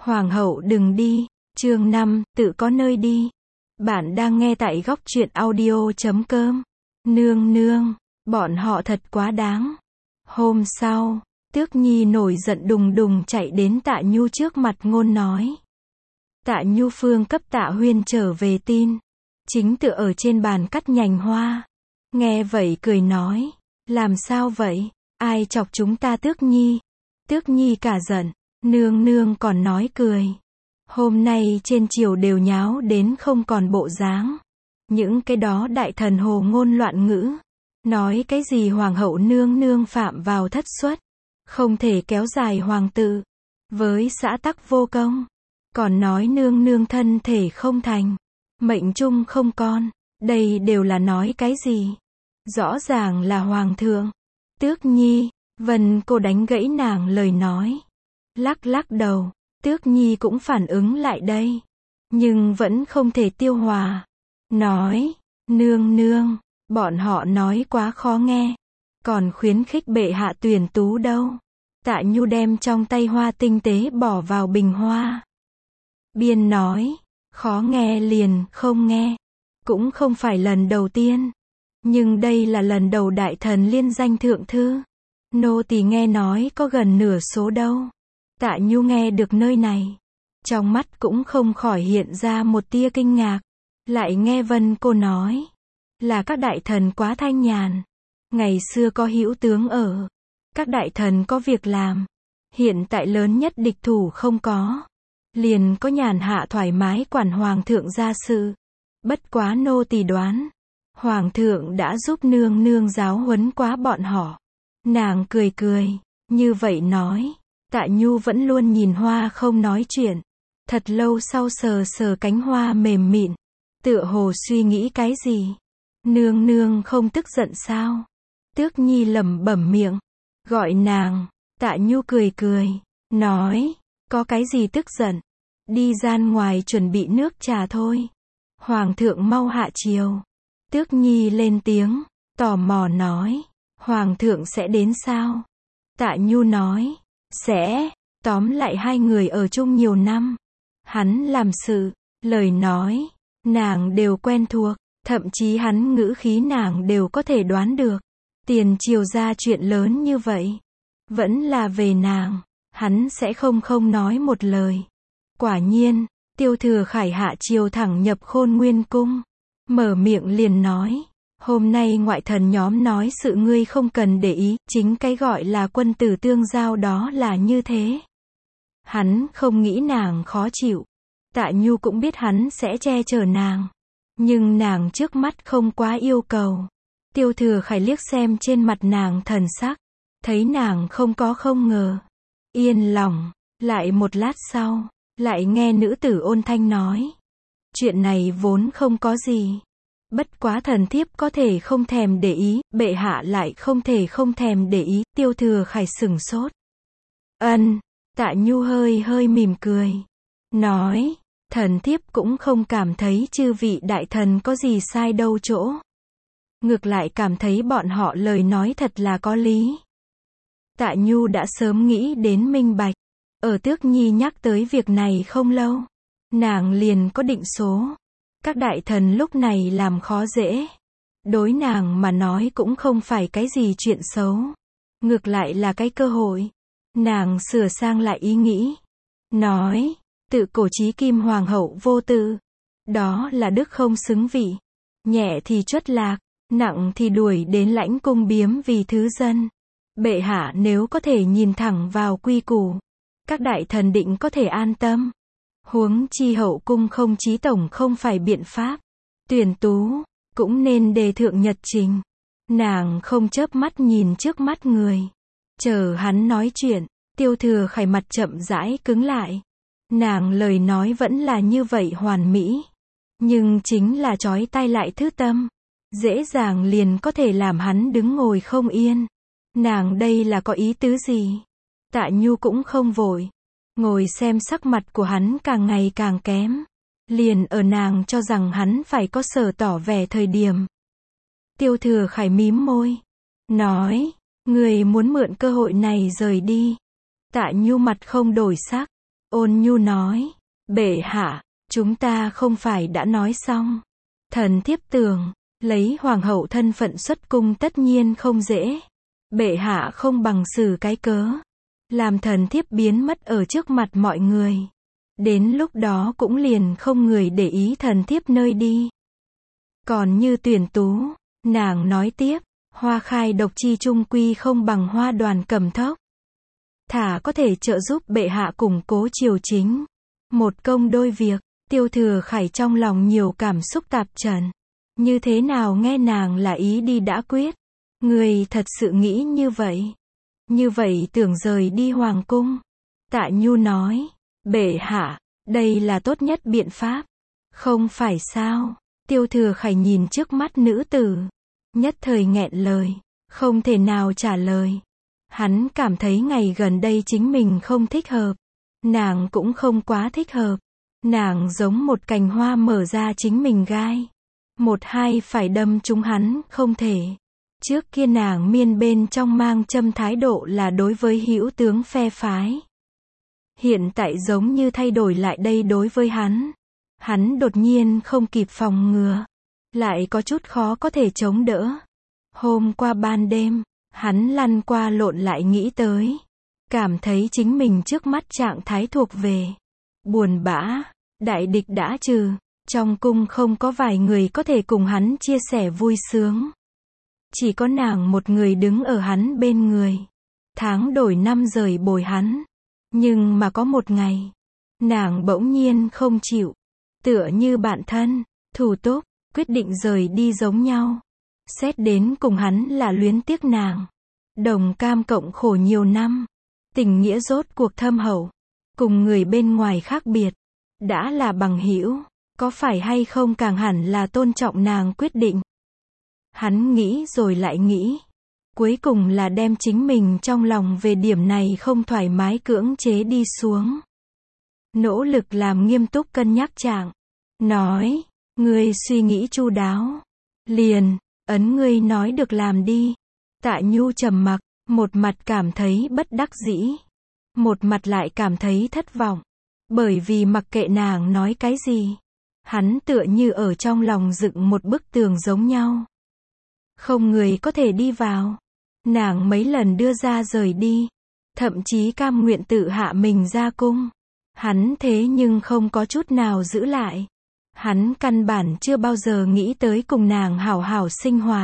Hoàng hậu đừng đi. Chương 5, tự có nơi đi. Bạn đang nghe tại góc truyện audio.com. Nương nương, bọn họ thật quá đáng. Hôm sau, Tước Nhi nổi giận đùng đùng chạy đến Tạ Nhu trước mặt ngôn nói. Tạ Nhu phương cấp Tạ Huyên trở về tin. Chính tựa ở trên bàn cắt nhành hoa. Nghe vậy cười nói. Làm sao vậy? Ai chọc chúng ta Tước Nhi? Tước Nhi cả giận. Nương nương còn nói cười. Hôm nay trên triều đều nháo đến không còn bộ dáng. Những cái đó đại thần hồ ngôn loạn ngữ. Nói cái gì hoàng hậu nương nương phạm vào thất suất. Không thể kéo dài hoàng tự. Với xã tắc vô công. Còn nói nương nương thân thể không thành. Mệnh chung không con. Đây đều là nói cái gì? Rõ ràng là hoàng thượng. Tước Nhi, Vân cô đánh gãy nàng lời nói. Lắc lắc đầu. Tước Nhi cũng phản ứng lại đây. Nhưng vẫn không thể tiêu hòa. Nói, nương nương, bọn họ nói quá khó nghe. Còn khuyến khích bệ hạ tuyển tú đâu. Tạ Nhu đem trong tay hoa tinh tế bỏ vào bình hoa. Biên nói, khó nghe liền không nghe. Cũng không phải lần đầu tiên. Nhưng đây là lần đầu đại thần liên danh thượng thư. Nô tỳ nghe nói có gần nửa số đâu. Tạ Nhu nghe được nơi này. Trong mắt cũng không khỏi hiện ra một tia kinh ngạc. Lại nghe Vân cô nói. Là các đại thần quá thanh nhàn. Ngày xưa có hữu tướng ở. Các đại thần có việc làm. Hiện tại lớn nhất địch thủ không có. Liền có nhàn hạ thoải mái quản hoàng thượng gia sự. Bất quá nô tỳ đoán. Hoàng thượng đã giúp nương nương giáo huấn quá bọn họ. Nàng cười cười. Như vậy nói. Tạ Nhu vẫn luôn nhìn hoa không nói chuyện. Thật lâu sau sờ sờ cánh hoa mềm mịn. Tựa hồ suy nghĩ cái gì. Nương nương không tức giận sao? Tước Nhi lẩm bẩm miệng. Gọi nàng. Tạ Nhu cười cười. Nói. Có cái gì tức giận? Đi gian ngoài chuẩn bị nước trà thôi. Hoàng thượng mau hạ triều. Tước Nhi lên tiếng. Tò mò nói. Hoàng thượng sẽ đến sao? Tạ Nhu nói. Sẽ. Tóm lại hai người ở chung nhiều năm. Hắn làm sự. Lời nói. Nàng đều quen thuộc. Thậm chí hắn ngữ khí nàng đều có thể đoán được. Tiền triều ra chuyện lớn như vậy. Vẫn là về nàng. Hắn sẽ không nói một lời. Quả nhiên. Tiêu Thừa Khải hạ triều thẳng nhập Khôn Nguyên cung. Mở miệng liền nói. Hôm nay ngoại thần nhóm nói sự ngươi không cần để ý. Chính cái gọi là quân tử tương giao đó là như thế. Hắn không nghĩ nàng khó chịu. Tạ Nhu cũng biết hắn sẽ che chở nàng. Nhưng nàng trước mắt không quá yêu cầu. Tiêu Thừa Khải liếc xem trên mặt nàng thần sắc. Thấy nàng không có không ngờ. Yên lòng. Lại một lát sau. Lại nghe nữ tử ôn thanh nói. Chuyện này vốn không có gì. Bất quá thần thiếp có thể không thèm để ý. Bệ hạ lại không thể không thèm để ý. Tiêu Thừa Khải sửng sốt. Ân. Tạ Nhu hơi mỉm cười. Nói. Thần thiếp cũng không cảm thấy chư vị đại thần có gì sai đâu chỗ. Ngược lại cảm thấy bọn họ lời nói thật là có lý. Tạ Nhu đã sớm nghĩ đến minh bạch. Ở Tước Nhi nhắc tới việc này không lâu. Nàng liền có định số. Các đại thần lúc này làm khó dễ. Đối nàng mà nói cũng không phải cái gì chuyện xấu. Ngược lại là cái cơ hội. Nàng sửa sang lại ý nghĩ. Nói. Tự cổ chí kim hoàng hậu vô tư. Đó là đức không xứng vị. Nhẹ thì chuất lạc. Nặng thì đuổi đến lãnh cung biếm vì thứ dân. Bệ hạ nếu có thể nhìn thẳng vào quy củ. Các đại thần định có thể an tâm. Huống chi hậu cung không chí tổng không phải biện pháp. Tuyển tú. Cũng nên đề thượng nhật trình. Nàng không chớp mắt nhìn trước mắt người. Chờ hắn nói chuyện. Tiêu Thừa Khải mặt chậm rãi cứng lại. Nàng lời nói vẫn là như vậy hoàn mỹ. Nhưng chính là chói tai lại thứ tâm. Dễ dàng liền có thể làm hắn đứng ngồi không yên. Nàng đây là có ý tứ gì? Tạ Nhu cũng không vội. Ngồi xem sắc mặt của hắn càng ngày càng kém. Liền ở nàng cho rằng hắn phải có sở tỏ vẻ thời điểm. Tiêu Thừa Khải mím môi. Nói. Người muốn mượn cơ hội này rời đi. Tạ Nhu mặt không đổi sắc. Ôn nhu nói, bệ hạ, chúng ta không phải đã nói xong. Thần thiếp tưởng, lấy hoàng hậu thân phận xuất cung tất nhiên không dễ. Bệ hạ không bằng xử cái cớ, làm thần thiếp biến mất ở trước mặt mọi người. Đến lúc đó cũng liền không người để ý thần thiếp nơi đi. Còn như Tuyển Tú, nàng nói tiếp, hoa khai độc chi chung quy không bằng hoa đoàn cầm thốc. Thả có thể trợ giúp bệ hạ củng cố triều chính. Một công đôi việc, Tiêu Thừa Khải trong lòng nhiều cảm xúc tạp trần. Như thế nào nghe nàng là ý đi đã quyết. Người thật sự nghĩ như vậy. Như vậy tưởng rời đi hoàng cung. Tạ Nhu nói, bệ hạ, đây là tốt nhất biện pháp. Không phải sao? Tiêu Thừa Khải nhìn trước mắt nữ tử. Nhất thời nghẹn lời, không thể nào trả lời. Hắn cảm thấy ngày gần đây chính mình không thích hợp. Nàng cũng không quá thích hợp. Nàng giống một cành hoa mở ra chính mình gai. Một hai phải đâm trúng hắn, không thể. Trước kia nàng miên bên trong mang châm thái độ là đối với hữu tướng phe phái. Hiện tại giống như thay đổi lại đây đối với hắn. Hắn đột nhiên không kịp phòng ngừa. Lại có chút khó có thể chống đỡ. Hôm qua ban đêm, hắn lăn qua lộn lại nghĩ tới. Cảm thấy chính mình trước mắt trạng thái thuộc về. Buồn bã, đại địch đã trừ. Trong cung không có vài người có thể cùng hắn chia sẻ vui sướng. Chỉ có nàng một người đứng ở hắn bên người. Tháng đổi năm rời bồi hắn. Nhưng mà có một ngày, nàng bỗng nhiên không chịu. Tựa như bạn thân, thủ túc, quyết định rời đi giống nhau. Xét đến cùng hắn là luyến tiếc nàng. Đồng cam cộng khổ nhiều năm. Tình nghĩa rốt cuộc thâm hậu. Cùng người bên ngoài khác biệt. Đã là bằng hữu, có phải hay không càng hẳn là tôn trọng nàng quyết định. Hắn nghĩ rồi lại nghĩ. Cuối cùng là đem chính mình trong lòng về điểm này không thoải mái cưỡng chế đi xuống. Nỗ lực làm nghiêm túc cân nhắc trạng. Nói, ngươi suy nghĩ chu đáo. Liền, ấn ngươi nói được làm đi. Tạ Nhu trầm mặc, một mặt cảm thấy bất đắc dĩ. Một mặt lại cảm thấy thất vọng. Bởi vì mặc kệ nàng nói cái gì, hắn tựa như ở trong lòng dựng một bức tường giống nhau. Không người có thể đi vào. Nàng mấy lần đưa ra rời đi. Thậm chí cam nguyện tự hạ mình ra cung. Hắn thế nhưng không có chút nào giữ lại. Hắn căn bản chưa bao giờ nghĩ tới cùng nàng hảo hảo sinh hoạt.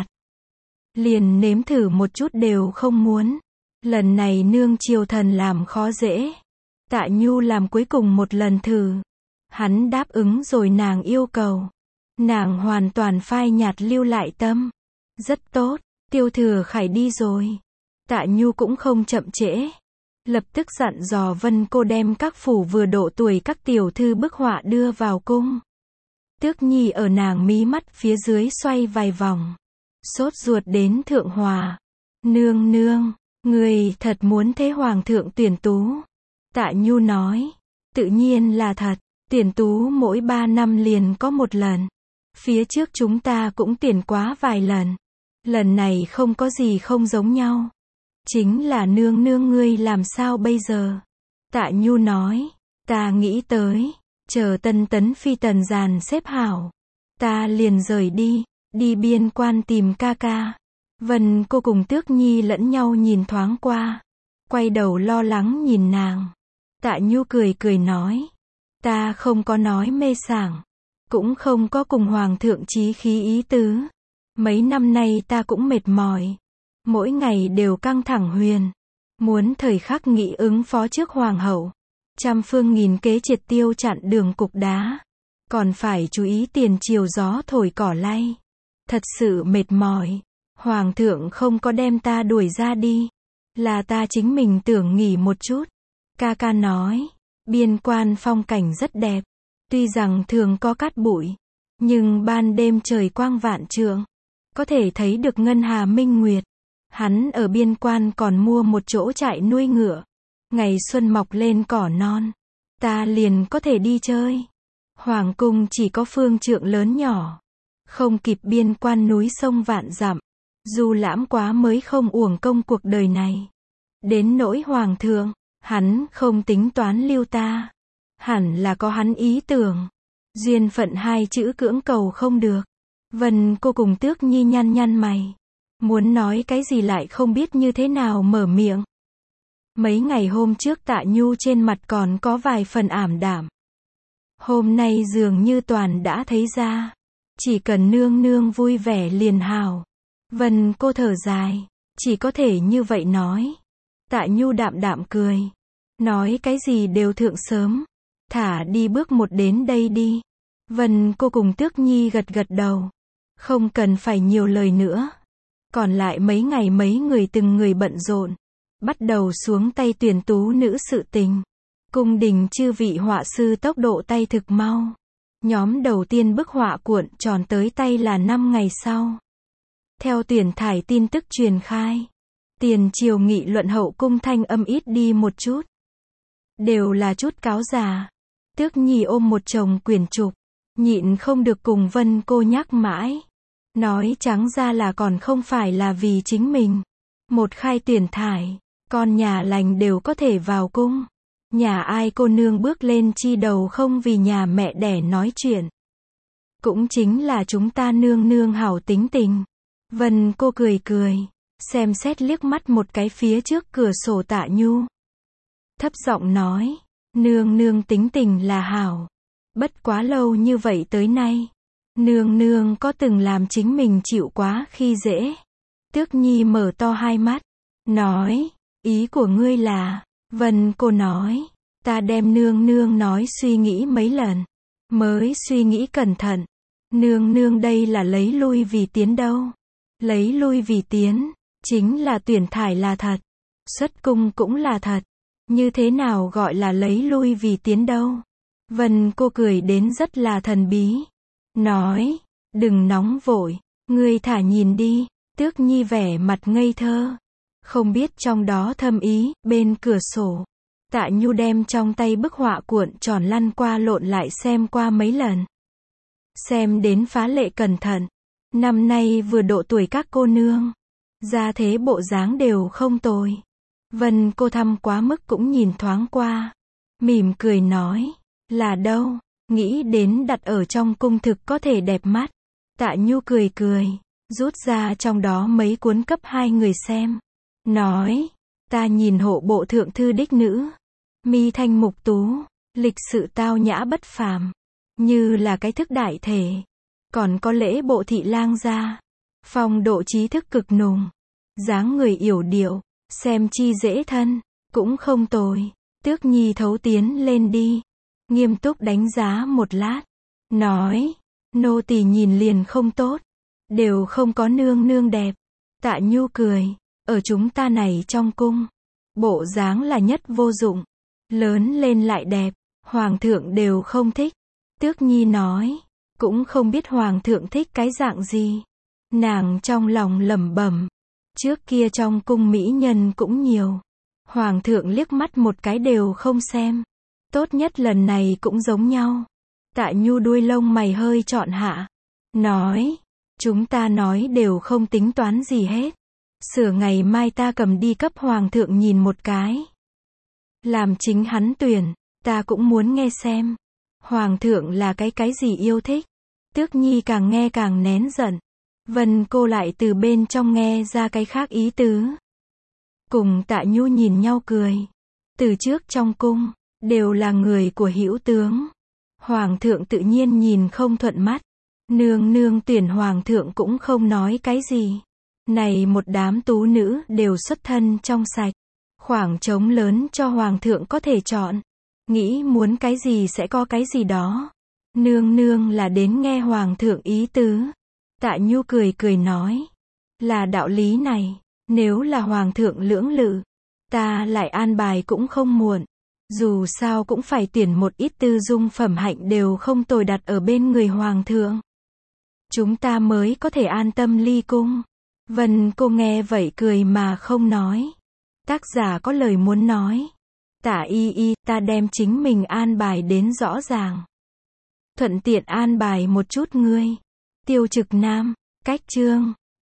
Liền nếm thử một chút đều không muốn. Lần này nương triều thần làm khó dễ. Tạ Nhu làm cuối cùng một lần thử. Hắn đáp ứng rồi nàng yêu cầu. Nàng hoàn toàn phai nhạt lưu lại tâm. Rất tốt, Tiêu Thừa Khải đi rồi. Tạ Nhu cũng không chậm trễ. Lập tức dặn dò Vân Cô đem các phủ vừa độ tuổi các tiểu thư bức họa đưa vào cung. Tước Nhi ở nàng mí mắt phía dưới xoay vài vòng. Sốt ruột đến Thượng Hòa. Nương nương, người thật muốn thế Hoàng thượng Tuyển Tú. Tạ Nhu nói, tự nhiên là thật. Tuyển Tú mỗi 3 năm liền có một lần. Phía trước chúng ta cũng tuyển quá vài lần. Lần này không có gì không giống nhau. Chính là nương nương ngươi làm sao bây giờ? Tạ Nhu nói, ta nghĩ tới, chờ Tân Tấn Phi Tần dàn xếp hảo. Ta liền rời đi, đi biên quan tìm ca ca. Vân Cô cùng Tước Nhi lẫn nhau nhìn thoáng qua. Quay đầu lo lắng nhìn nàng. Tạ Nhu cười cười nói, ta không có nói mê sảng. Cũng không có cùng Hoàng thượng chí khí ý tứ. Mấy năm nay ta cũng mệt mỏi. Mỗi ngày đều căng thẳng huyền. Muốn thời khắc nghĩ ứng phó trước Hoàng hậu. Trăm phương nghìn kế triệt tiêu chặn đường cục đá. Còn phải chú ý tiền chiều gió thổi cỏ lay. Thật sự mệt mỏi. Hoàng thượng không có đem ta đuổi ra đi. Là ta chính mình tưởng nghỉ một chút. Ca ca nói, biên quan phong cảnh rất đẹp. Tuy rằng thường có cát bụi. Nhưng ban đêm trời quang vạn trượng. Có thể thấy được ngân hà minh nguyệt. Hắn ở biên quan còn mua một chỗ trại nuôi ngựa. Ngày xuân mọc lên cỏ non. Ta liền có thể đi chơi. Hoàng cung chỉ có phương trượng lớn nhỏ. Không kịp biên quan núi sông vạn dặm. Du lãm quá mới không uổng công cuộc đời này. Đến nỗi Hoàng thượng, hắn không tính toán lưu ta. Hẳn là có hắn ý tưởng. Duyên phận hai chữ cưỡng cầu không được. Vân cô cùng Tước Nhi nhăn nhăn mày. Muốn nói cái gì lại không biết như thế nào mở miệng. Mấy ngày hôm trước Tạ Nhu trên mặt còn có vài phần ảm đạm. Hôm nay dường như toàn đã thấy ra. Chỉ cần nương nương vui vẻ liền hào. Vân cô thở dài. Chỉ có thể như vậy nói. Tạ Nhu đạm đạm cười. Nói cái gì đều thượng sớm. Thả đi bước một đến đây đi. Vân cô cùng Tước Nhi gật gật đầu. Không cần phải nhiều lời nữa. Còn lại mấy ngày mấy người từng người bận rộn. Bắt đầu xuống tay tuyển tú nữ sự tình. Cung đình chư vị họa sư tốc độ tay thực mau. Nhóm đầu tiên bức họa cuộn tròn tới tay là 5 ngày sau. Theo tuyển thải tin tức truyền khai. Tiền triều nghị luận hậu cung thanh âm ít đi một chút. Đều là chút cáo già. Tước Nhi ôm một chồng quyển trục. Nhịn không được cùng Vân cô nhắc mãi. Nói trắng ra là còn không phải là vì chính mình. Một khai tuyển thải. Con nhà lành đều có thể vào cung. Nhà ai cô nương bước lên chi đầu không vì nhà mẹ đẻ nói chuyện. Cũng chính là chúng ta nương nương hảo tính tình. Vân cô cười cười. Xem xét liếc mắt một cái phía trước cửa sổ Tạ Nhu. Thấp giọng nói. Nương nương tính tình là hảo. Bất quá lâu như vậy tới nay. Nương nương có từng làm chính mình chịu quá khi dễ. Tước Nhi mở to hai mắt. Nói. Ý của ngươi là. Vân cô nói. Ta đem nương nương nói suy nghĩ mấy lần. Mới suy nghĩ cẩn thận. Nương nương đây là lấy lui vì tiến đâu. Lấy lui vì tiến. Chính là tuyển thải là thật. Xuất cung cũng là thật. Như thế nào gọi là lấy lui vì tiến đâu. Vân cô cười đến rất là thần bí. Nói. Đừng nóng vội. Ngươi thả nhìn đi. Tước Nhi vẻ mặt ngây thơ. Không biết trong đó thâm ý. Bên cửa sổ. Tạ Nhu đem trong tay bức họa cuộn tròn lăn qua lộn lại xem qua mấy lần. Xem đến phá lệ cẩn thận. Năm nay vừa độ tuổi các cô nương. Ra thế bộ dáng đều không tồi. Vân cô thăm quá mức cũng nhìn thoáng qua. Mỉm cười nói. Là đâu? Nghĩ đến đặt ở trong cung thực có thể đẹp mắt. Tạ Nhu cười cười. Rút ra trong đó mấy cuốn cấp hai người xem. Nói. Ta nhìn hộ bộ thượng thư đích nữ. Mi thanh mục tú. Lịch sự tao nhã bất phàm. Như là cái thức đại thể. Còn có lễ bộ thị lang gia. Phong độ trí thức cực nùng. Dáng người yểu điệu. Xem chi dễ thân. Cũng không tồi. Tước Nhi thấu tiến lên đi. Nghiêm túc đánh giá một lát. Nói. Nô tỳ nhìn liền không tốt. Đều không có nương nương đẹp. Tạ Nhu cười. Ở chúng ta này trong cung. Bộ dáng là nhất vô dụng. Lớn lên lại đẹp. Hoàng thượng đều không thích. Tước Nhi nói. Cũng không biết hoàng thượng thích cái dạng gì. Nàng trong lòng lẩm bẩm. Trước kia trong cung mỹ nhân cũng nhiều. Hoàng thượng liếc mắt một cái đều không xem. Tốt nhất lần này cũng giống nhau. Tạ Nhu đuôi lông mày hơi trọn hạ. Nói. Chúng ta nói đều không tính toán gì hết. Sửa ngày mai ta cầm đi cấp hoàng thượng nhìn một cái. Làm chính hắn tuyển. Ta cũng muốn nghe xem. Hoàng thượng là cái gì yêu thích. Tước Nhi càng nghe càng nén giận. Vân cô lại từ bên trong nghe ra cái khác ý tứ. Cùng Tạ Nhu nhìn nhau cười. Từ trước trong cung, đều là người của hữu tướng. Hoàng thượng tự nhiên nhìn không thuận mắt. Nương nương tuyển hoàng thượng cũng không nói cái gì. Này một đám tú nữ đều xuất thân trong sạch. Khoảng trống lớn cho hoàng thượng có thể chọn. Nghĩ muốn cái gì sẽ có cái gì đó. Nương nương là đến nghe hoàng thượng ý tứ. Tạ Nhu cười cười nói. Là đạo lý này. Nếu là hoàng thượng lưỡng lự. Ta lại an bài cũng không muộn. Dù sao cũng phải tuyển một ít tư dung phẩm hạnh đều không tồi đặt ở bên người hoàng thượng. Chúng ta mới có thể an tâm ly cung. Vân cô nghe vậy cười mà không nói. Tác giả có lời muốn nói. Tả y ta đem chính mình an bài đến rõ ràng. Thuận tiện an bài một chút ngươi. Tiêu Trực Nam, cách chương.